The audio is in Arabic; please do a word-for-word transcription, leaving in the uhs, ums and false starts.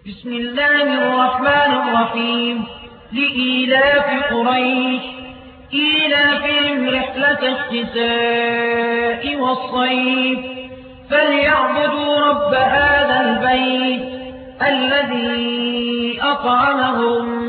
بسم الله الرحمن الرحيم لإيلاف قريش إيلافهم رحلة الشتاء والصيف فليعبدوا رب هذا البيت الذي أطعمهم